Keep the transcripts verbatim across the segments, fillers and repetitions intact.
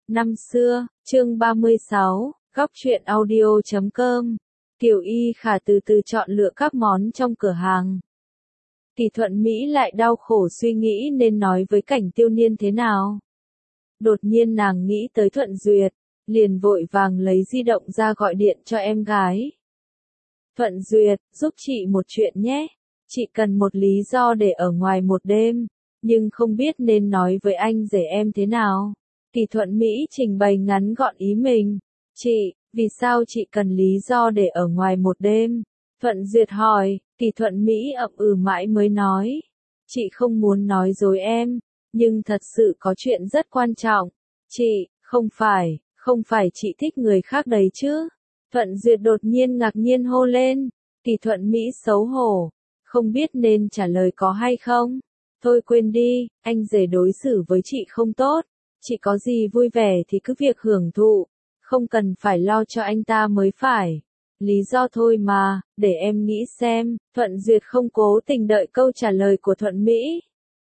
Năm xưa, chương ba mươi sáu, góc truyện audio chấm com. Kiều Y Khả từ từ chọn lựa các món trong cửa hàng. Kỳ Thuận Mỹ lại đau khổ suy nghĩ nên nói với Cảnh Tiêu Niên thế nào. Đột nhiên nàng nghĩ tới Thuận Duyệt, liền vội vàng lấy di động ra gọi điện cho em gái. Thuận Duyệt, giúp chị một chuyện nhé. Chị cần một lý do để ở ngoài một đêm, nhưng không biết nên nói với anh rể em thế nào. Kỳ Thuận Mỹ trình bày ngắn gọn ý mình. Chị, vì sao chị cần lý do để ở ngoài một đêm? Thuận Duyệt hỏi, Kỳ Thuận Mỹ ậm ừ mãi mới nói. Chị không muốn nói dối em, nhưng thật sự có chuyện rất quan trọng. Chị, không phải, không phải chị thích người khác đấy chứ? Thuận Duyệt đột nhiên ngạc nhiên hô lên. Kỳ Thuận Mỹ xấu hổ, không biết nên trả lời có hay không. Thôi quên đi, anh rể đối xử với chị không tốt. Chị có gì vui vẻ thì cứ việc hưởng thụ, không cần phải lo cho anh ta mới phải. Lý do thôi mà, để em nghĩ xem. Thuận Duyệt không cố tình đợi câu trả lời của Thuận Mỹ,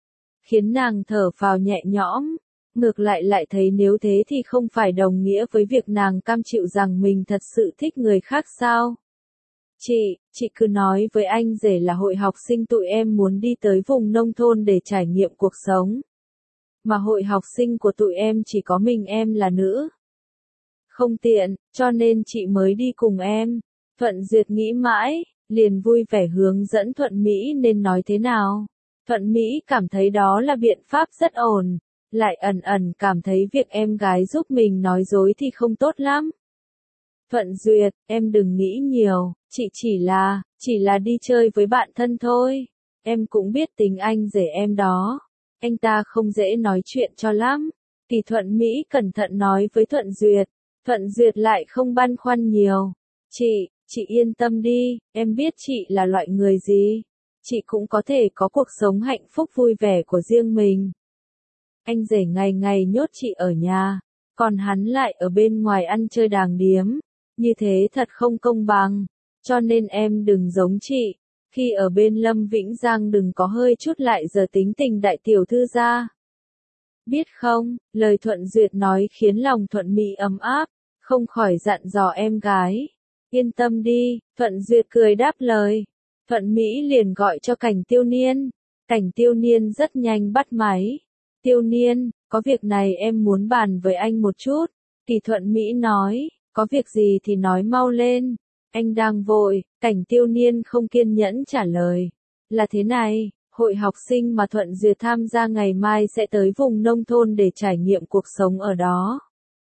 khiến nàng thở phào nhẹ nhõm. Ngược lại lại thấy nếu thế thì không phải đồng nghĩa với việc nàng cam chịu rằng mình thật sự thích người khác sao? Chị, chị cứ nói với anh rể là hội học sinh tụi em muốn đi tới vùng nông thôn để trải nghiệm cuộc sống. Mà hội học sinh của tụi em chỉ có mình em là nữ. Không tiện, cho nên chị mới đi cùng em. Thuận Duyệt nghĩ mãi, liền vui vẻ hướng dẫn Thuận Mỹ nên nói thế nào. Thuận Mỹ cảm thấy đó là biện pháp rất ổn, lại ẩn ẩn cảm thấy việc em gái giúp mình nói dối thì không tốt lắm. Thuận Duyệt, em đừng nghĩ nhiều, chị chỉ là, chỉ là đi chơi với bạn thân thôi. Em cũng biết tính anh rể em đó. Anh ta không dễ nói chuyện cho lắm. Kỳ Thuận Mỹ cẩn thận nói với Thuận Duyệt. Thuận Duyệt lại không băn khoăn nhiều. Chị, chị yên tâm đi, em biết chị là loại người gì. Chị cũng có thể có cuộc sống hạnh phúc vui vẻ của riêng mình. Anh rể ngày ngày nhốt chị ở nhà, còn hắn lại ở bên ngoài ăn chơi đàng điếm. Như thế thật không công bằng. Cho nên em đừng giống chị. Khi ở bên Lâm Vĩnh Giang đừng có hơi chút lại giờ tính tình đại tiểu thư ra. Biết không, lời Thuận Duyệt nói khiến lòng Thuận Mỹ ấm áp, không khỏi dặn dò em gái. Yên tâm đi, Thuận Duyệt cười đáp lời. Thuận Mỹ liền gọi cho Cảnh Tiêu Niên. Cảnh Tiêu Niên rất nhanh bắt máy. Tiêu Niên, có việc này em muốn bàn với anh một chút. Kỳ Thuận Mỹ nói, có việc gì thì nói mau lên. Anh đang vội. Cảnh Tiêu Niên không kiên nhẫn trả lời. Là thế này, hội học sinh mà Thuận Duyệt tham gia ngày mai sẽ tới vùng nông thôn để trải nghiệm cuộc sống ở đó.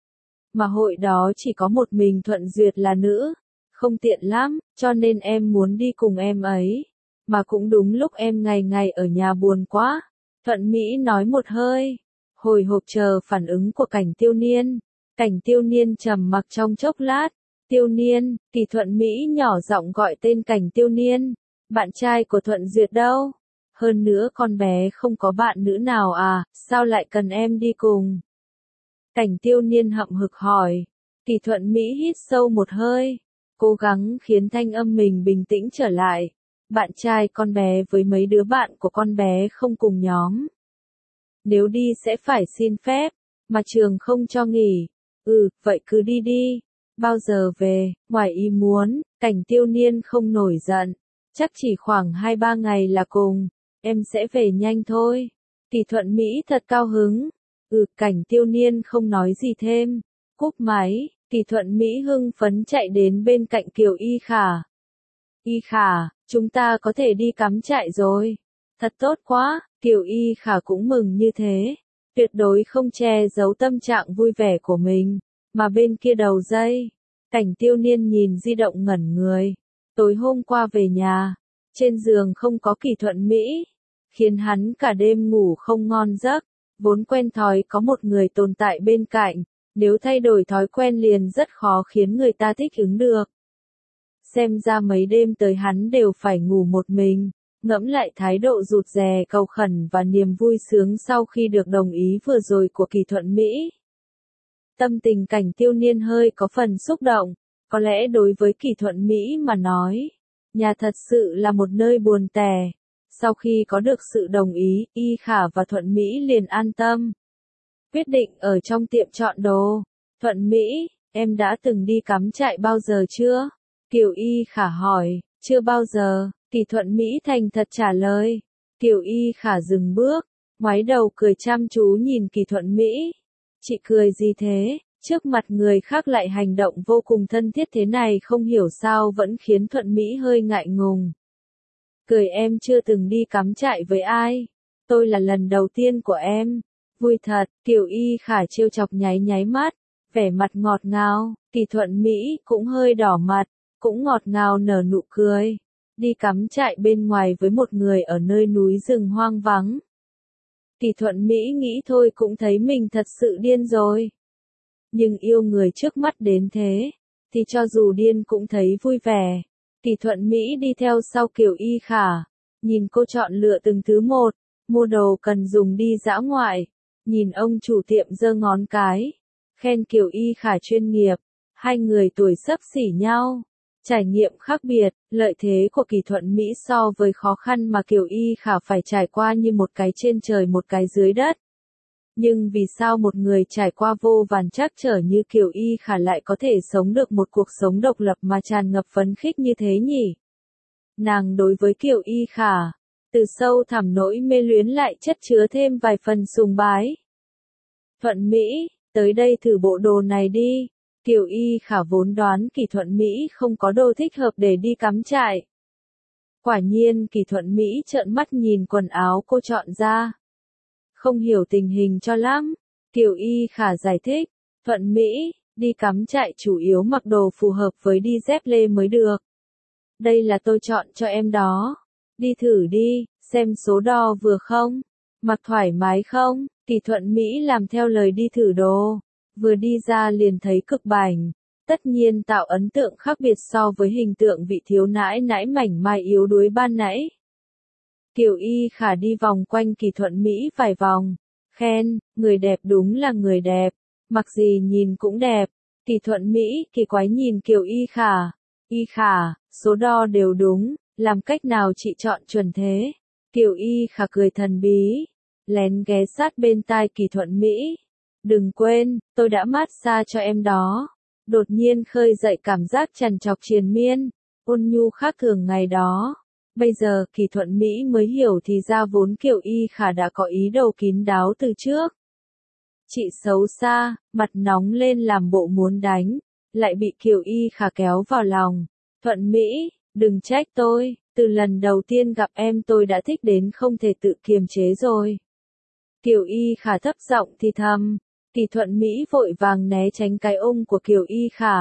Mà hội đó chỉ có một mình Thuận Duyệt là nữ, không tiện lắm, cho nên em muốn đi cùng em ấy. Mà cũng đúng lúc em ngày ngày ở nhà buồn quá. Thuận Mỹ nói một hơi, hồi hộp chờ phản ứng của Cảnh Tiêu Niên. Cảnh Tiêu Niên trầm mặc trong chốc lát. Tiêu Niên, Kỳ Thuận Mỹ nhỏ giọng gọi tên Cảnh Tiêu Niên. Bạn trai của Thuận Duyệt đâu? Hơn nữa con bé không có bạn nữ nào à, sao lại cần em đi cùng? Cảnh Tiêu Niên hậm hực hỏi. Kỳ Thuận Mỹ hít sâu một hơi, cố gắng khiến thanh âm mình bình tĩnh trở lại. Bạn trai con bé với mấy đứa bạn của con bé không cùng nhóm. Nếu đi sẽ phải xin phép, mà trường không cho nghỉ. Ừ, vậy cứ đi đi. Bao giờ về? Ngoài ý muốn, Cảnh Tiêu Niên không nổi giận. Chắc chỉ khoảng hai ba ngày là cùng. Em sẽ về nhanh thôi. Kỳ Thuận Mỹ thật cao hứng. Ừ, Cảnh Tiêu Niên không nói gì thêm. Cúp máy, Kỳ Thuận Mỹ hưng phấn chạy đến bên cạnh Kiều Y Khả. Y Khả, chúng ta có thể đi cắm trại rồi. Thật tốt quá, Kiều Y Khả cũng mừng như thế. Tuyệt đối không che giấu tâm trạng vui vẻ của mình. Mà bên kia đầu dây, Cảnh Tiêu Niên nhìn di động ngẩn người. Tối hôm qua về nhà, trên giường không có Kỳ Thuận Mỹ, khiến hắn cả đêm ngủ không ngon giấc. Vốn quen thói có một người tồn tại bên cạnh, nếu thay đổi thói quen liền rất khó khiến người ta thích ứng được. Xem ra mấy đêm tới hắn đều phải ngủ một mình. Ngẫm lại thái độ rụt rè cầu khẩn và niềm vui sướng sau khi được đồng ý vừa rồi của Kỳ Thuận Mỹ. Tâm tình Cảnh Tiêu Niên hơi có phần xúc động. Có lẽ đối với Kỳ Thuận Mỹ mà nói, nhà thật sự là một nơi buồn tẻ. Sau khi có được sự đồng ý, Y Khả và Thuận Mỹ liền an tâm. Quyết định ở trong tiệm chọn đồ. Thuận Mỹ, em đã từng đi cắm trại bao giờ chưa? Kiều Y Khả hỏi. Chưa bao giờ, Kỳ Thuận Mỹ thành thật trả lời. Kiều Y Khả dừng bước, ngoái đầu cười chăm chú nhìn Kỳ Thuận Mỹ. Chị cười gì thế? Trước mặt người khác lại hành động vô cùng thân thiết thế này không hiểu sao vẫn khiến Thuận Mỹ hơi ngại ngùng. Cười em chưa từng đi cắm trại với ai. Tôi là lần đầu tiên của em. Vui thật, Kiều Y Khả trêu chọc nháy nháy mắt, vẻ mặt ngọt ngào, Kỳ Thuận Mỹ cũng hơi đỏ mặt, cũng ngọt ngào nở nụ cười. Đi cắm trại bên ngoài với một người ở nơi núi rừng hoang vắng. Kỳ Thuận Mỹ nghĩ thôi cũng thấy mình thật sự điên rồi. Nhưng yêu người trước mắt đến thế, thì cho dù điên cũng thấy vui vẻ. Kỳ Thuận Mỹ đi theo sau Kiều Y Khả, nhìn cô chọn lựa từng thứ một, mua đồ cần dùng đi dã ngoại, nhìn ông chủ tiệm giơ ngón cái, khen Kiều Y Khả chuyên nghiệp, hai người tuổi xấp xỉ nhau. Trải nghiệm khác biệt, lợi thế của Kỳ Thuận Mỹ so với khó khăn mà Kiều Y Khả phải trải qua như một cái trên trời một cái dưới đất. Nhưng vì sao một người trải qua vô vàn trắc trở như Kiều Y Khả lại có thể sống được một cuộc sống độc lập mà tràn ngập phấn khích như thế nhỉ? Nàng đối với Kiều Y Khả, từ sâu thẳm nỗi mê luyến lại chất chứa thêm vài phần sùng bái. Thuận Mỹ, tới đây thử bộ đồ này đi. Kiều Y Khả vốn đoán Kỳ Thuận Mỹ không có đồ thích hợp để đi cắm trại. Quả nhiên Kỳ Thuận Mỹ trợn mắt nhìn quần áo cô chọn ra. Không hiểu tình hình cho lắm. Kiều Y Khả giải thích. Thuận Mỹ, đi cắm trại chủ yếu mặc đồ phù hợp với đi dép lê mới được. Đây là tôi chọn cho em đó. Đi thử đi, xem số đo vừa không? Mặc thoải mái không? Kỳ Thuận Mỹ làm theo lời đi thử đồ. Vừa đi ra liền thấy cực bảnh, tất nhiên tạo ấn tượng khác biệt so với hình tượng vị thiếu nãi nãi mảnh mai yếu đuối ban nãy. Kiều Y Khả đi vòng quanh Kỳ Thuận Mỹ vài vòng, khen, người đẹp đúng là người đẹp, mặc gì nhìn cũng đẹp. Kỳ Thuận Mỹ kỳ quái nhìn Kiều Y Khả, Y Khả, số đo đều đúng, làm cách nào chị chọn chuẩn thế? Kiều Y Khả cười thần bí, lén ghé sát bên tai Kỳ Thuận Mỹ. Đừng quên, tôi đã massage cho em đó. Đột nhiên khơi dậy cảm giác trằn trọc triền miên, ôn nhu khác thường ngày đó. Bây giờ Kỳ Thuận Mỹ mới hiểu thì ra vốn Kiều Y Khả đã có ý đồ kín đáo từ trước. Chị xấu xa, mặt nóng lên làm bộ muốn đánh, lại bị Kiều Y Khả kéo vào lòng. Thuận Mỹ, đừng trách tôi, từ lần đầu tiên gặp em tôi đã thích đến không thể tự kiềm chế rồi. Kiều Y Khả thấp giọng thì thầm. Kỳ Thuận Mỹ vội vàng né tránh cái ôm của Kiều Y Khả.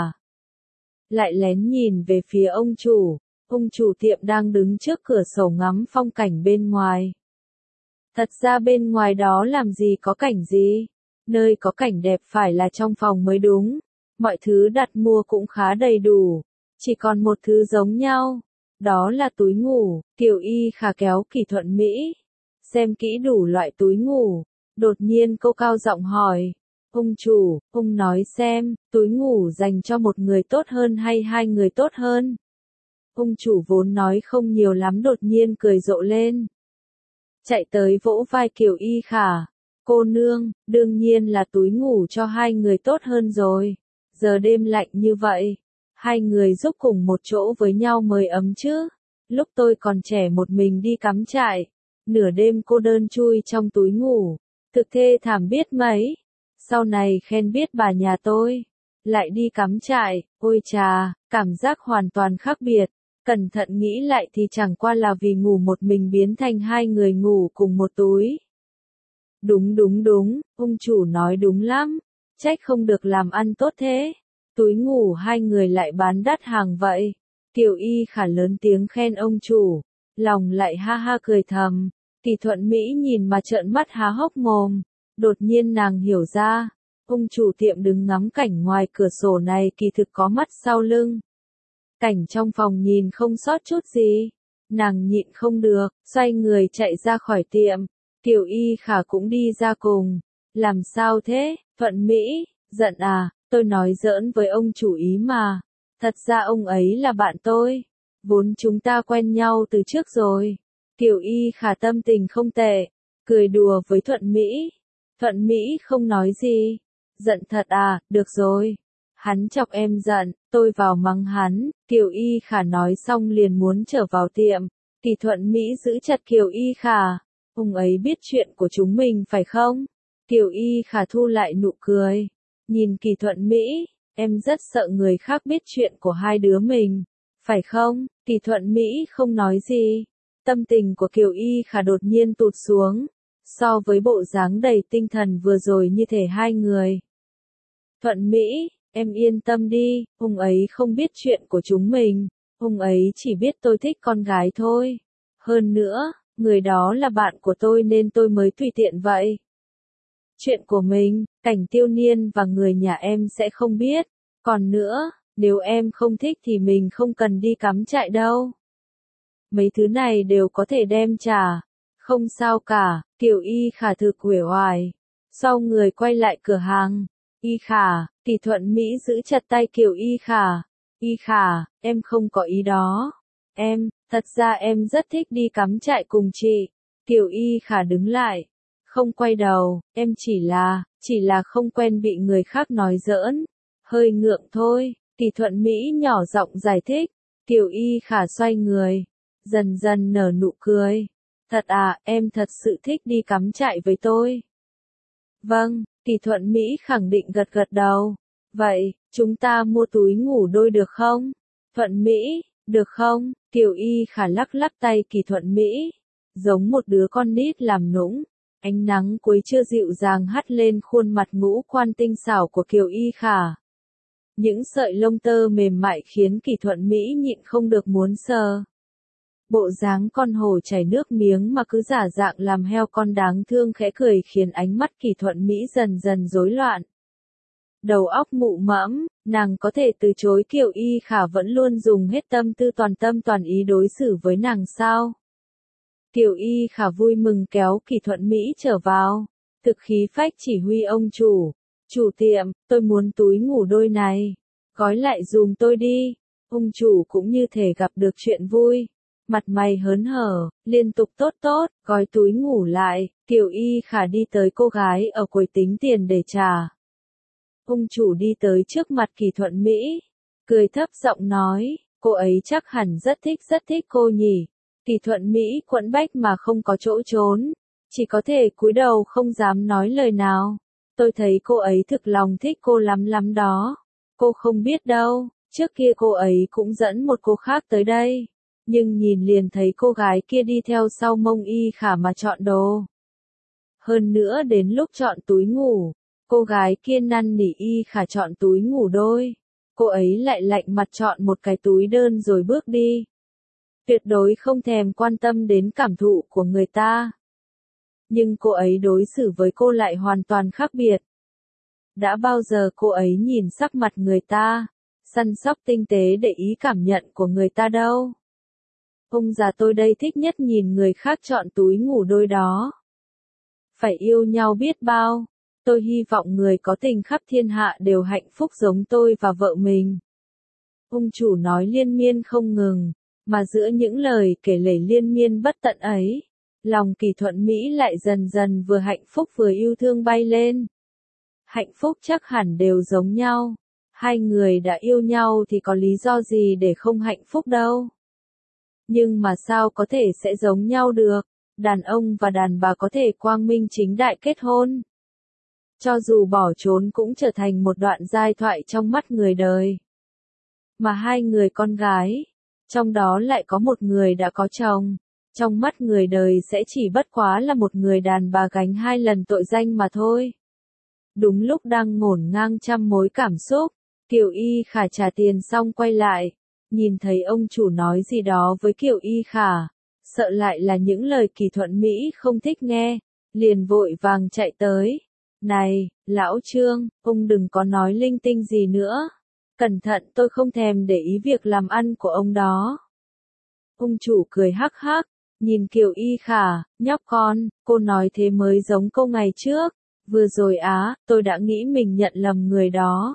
Lại lén nhìn về phía ông chủ, ông chủ tiệm đang đứng trước cửa sổ ngắm phong cảnh bên ngoài. Thật ra bên ngoài đó làm gì có cảnh gì, nơi có cảnh đẹp phải là trong phòng mới đúng, mọi thứ đặt mua cũng khá đầy đủ, chỉ còn một thứ giống nhau, đó là túi ngủ. Kiều Y Khả kéo Kỳ Thuận Mỹ, xem kỹ đủ loại túi ngủ, đột nhiên cô cao giọng hỏi. Ông chủ, ông nói xem, túi ngủ dành cho một người tốt hơn hay hai người tốt hơn? Ông chủ vốn nói không nhiều lắm đột nhiên cười rộ lên. Chạy tới vỗ vai Kiều Y Khả. Cô nương, đương nhiên là túi ngủ cho hai người tốt hơn rồi. Giờ đêm lạnh như vậy, hai người giúp cùng một chỗ với nhau mới ấm chứ. Lúc tôi còn trẻ một mình đi cắm trại, nửa đêm cô đơn chui trong túi ngủ, thực thê thảm biết mấy. Sau này khen biết bà nhà tôi, lại đi cắm trại, ôi chà, cảm giác hoàn toàn khác biệt. Cẩn thận nghĩ lại thì chẳng qua là vì ngủ một mình biến thành hai người ngủ cùng một túi. Đúng đúng đúng, ông chủ nói đúng lắm, trách không được làm ăn tốt thế. Túi ngủ hai người lại bán đắt hàng vậy. Kiều Y Khả lớn tiếng khen ông chủ, lòng lại ha ha cười thầm. Kỳ Thuận Mỹ nhìn mà trợn mắt há hốc mồm. Đột nhiên nàng hiểu ra, ông chủ tiệm đứng ngắm cảnh ngoài cửa sổ này kỳ thực có mắt sau lưng. Cảnh trong phòng nhìn không sót chút gì. Nàng nhịn không được, xoay người chạy ra khỏi tiệm. Kiều Y Khả cũng đi ra cùng. Làm sao thế, Thuận Mỹ, giận à, tôi nói giỡn với ông chủ ý mà. Thật ra ông ấy là bạn tôi. Vốn chúng ta quen nhau từ trước rồi. Kiều Y Khả tâm tình không tệ, cười đùa với Thuận Mỹ. Thuận Mỹ không nói gì. Giận thật à, được rồi. Hắn chọc em giận, tôi vào mắng hắn. Kiều Y Khả nói xong liền muốn trở vào tiệm. Kỳ Thuận Mỹ giữ chặt Kiều Y Khả. Ông ấy biết chuyện của chúng mình phải không? Kiều Y Khả thu lại nụ cười. Nhìn Kỳ Thuận Mỹ, em rất sợ người khác biết chuyện của hai đứa mình. Phải không? Kỳ Thuận Mỹ không nói gì. Tâm tình của Kiều Y Khả đột nhiên tụt xuống. So với bộ dáng đầy tinh thần vừa rồi như thể hai người. Thuận Mỹ, em yên tâm đi, ông ấy không biết chuyện của chúng mình. Ông ấy chỉ biết tôi thích con gái thôi. Hơn nữa, người đó là bạn của tôi nên tôi mới tùy tiện vậy. Chuyện của mình, Cảnh Tiêu Niên và người nhà em sẽ không biết. Còn nữa, nếu em không thích thì mình không cần đi cắm trại đâu. Mấy thứ này đều có thể đem trả. Không sao cả, Kiều Y Khả thực uể oải. Sau người quay lại cửa hàng. Y Khả, Kỳ Thuận Mỹ giữ chặt tay Kiều Y Khả. Y Khả, em không có ý đó. Em, thật ra em rất thích đi cắm trại cùng chị. Kiều Y Khả đứng lại. Không quay đầu, em chỉ là, chỉ là không quen bị người khác nói giỡn. Hơi ngượng thôi, Kỳ Thuận Mỹ nhỏ giọng giải thích. Kiều Y Khả xoay người. Dần dần nở nụ cười. Thật à, em thật sự thích đi cắm trại với tôi. Vâng, Kỳ Thuận Mỹ khẳng định gật gật đầu. Vậy, chúng ta mua túi ngủ đôi được không? Thuận Mỹ, được không? Kiều Y Khả lắc lắc tay Kỳ Thuận Mỹ. Giống một đứa con nít làm nũng. Ánh nắng cuối trưa dịu dàng hắt lên khuôn mặt ngũ quan tinh xảo của Kiều Y Khả. Những sợi lông tơ mềm mại khiến Kỳ Thuận Mỹ nhịn không được muốn sờ. Bộ dáng con hổ chảy nước miếng mà cứ giả dạng làm heo con đáng thương khẽ cười khiến ánh mắt Kỳ Thuận Mỹ dần dần rối loạn. Đầu óc mụ mẫm, nàng có thể từ chối Kiều Y Khả vẫn luôn dùng hết tâm tư toàn tâm toàn ý đối xử với nàng sao? Kiều Y Khả vui mừng kéo Kỳ Thuận Mỹ trở vào. Thực khí phách chỉ huy ông chủ. Chủ tiệm, tôi muốn túi ngủ đôi này. Gói lại dùm tôi đi. Ông chủ cũng như thể gặp được chuyện vui. Mặt mày hớn hở, liên tục tốt tốt, gói túi ngủ lại. Kiều Y Khả đi tới cô gái ở quầy tính tiền để trả. Ông chủ đi tới trước mặt Kỳ Thuận Mỹ. Cười thấp giọng nói, cô ấy chắc hẳn rất thích rất thích cô nhỉ. Kỳ Thuận Mỹ quẫn bách mà không có chỗ trốn. Chỉ có thể cúi đầu không dám nói lời nào. Tôi thấy cô ấy thực lòng thích cô lắm lắm đó. Cô không biết đâu, trước kia cô ấy cũng dẫn một cô khác tới đây. Nhưng nhìn liền thấy cô gái kia đi theo sau mông Y Khả mà chọn đồ. Hơn nữa đến lúc chọn túi ngủ, cô gái kia năn nỉ Y Khả chọn túi ngủ đôi. Cô ấy lại lạnh mặt chọn một cái túi đơn rồi bước đi. Tuyệt đối không thèm quan tâm đến cảm thụ của người ta. Nhưng cô ấy đối xử với cô lại hoàn toàn khác biệt. Đã bao giờ cô ấy nhìn sắc mặt người ta, săn sóc tinh tế để ý cảm nhận của người ta đâu. Ông già tôi đây thích nhất nhìn người khác chọn túi ngủ đôi đó. Phải yêu nhau biết bao. Tôi hy vọng người có tình khắp thiên hạ đều hạnh phúc giống tôi và vợ mình. Ông chủ nói liên miên không ngừng, mà giữa những lời kể lể liên miên bất tận ấy, lòng Kỳ Thuận Mỹ lại dần dần vừa hạnh phúc vừa yêu thương bay lên. Hạnh phúc chắc hẳn đều giống nhau. Hai người đã yêu nhau thì có lý do gì để không hạnh phúc đâu. Nhưng mà sao có thể sẽ giống nhau được, đàn ông và đàn bà có thể quang minh chính đại kết hôn. Cho dù bỏ trốn cũng trở thành một đoạn giai thoại trong mắt người đời. Mà hai người con gái, trong đó lại có một người đã có chồng, trong mắt người đời sẽ chỉ bất quá là một người đàn bà gánh hai lần tội danh mà thôi. Đúng lúc đang ngổn ngang trăm mối cảm xúc, Kiều Y Khả trả tiền xong quay lại, nhìn thấy ông chủ nói gì đó với Kiều Y Khả, sợ lại là những lời Kỳ Thuận Mỹ không thích nghe, liền vội vàng chạy tới. Này, lão Trương, ông đừng có nói linh tinh gì nữa. Cẩn thận, tôi không thèm để ý việc làm ăn của ông đó. Ông chủ cười hắc hắc, nhìn Kiều Y Khả, nhóc con, cô nói thế mới giống câu ngày trước. Vừa rồi á, tôi đã nghĩ mình nhận lầm người đó.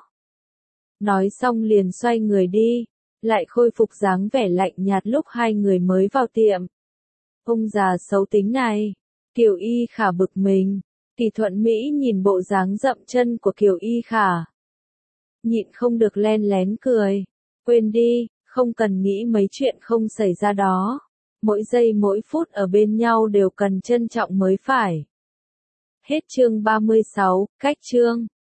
Nói xong liền xoay người đi, lại khôi phục dáng vẻ lạnh nhạt lúc hai người mới vào tiệm. Ông già xấu tính này, Kiều Y Khả bực mình, Kỳ Thuận Mỹ nhìn bộ dáng dậm chân của Kiều Y Khả. Nhịn không được len lén cười. Quên đi, không cần nghĩ mấy chuyện không xảy ra đó. Mỗi giây mỗi phút ở bên nhau đều cần trân trọng mới phải. Hết chương ba mươi sáu, cách chương.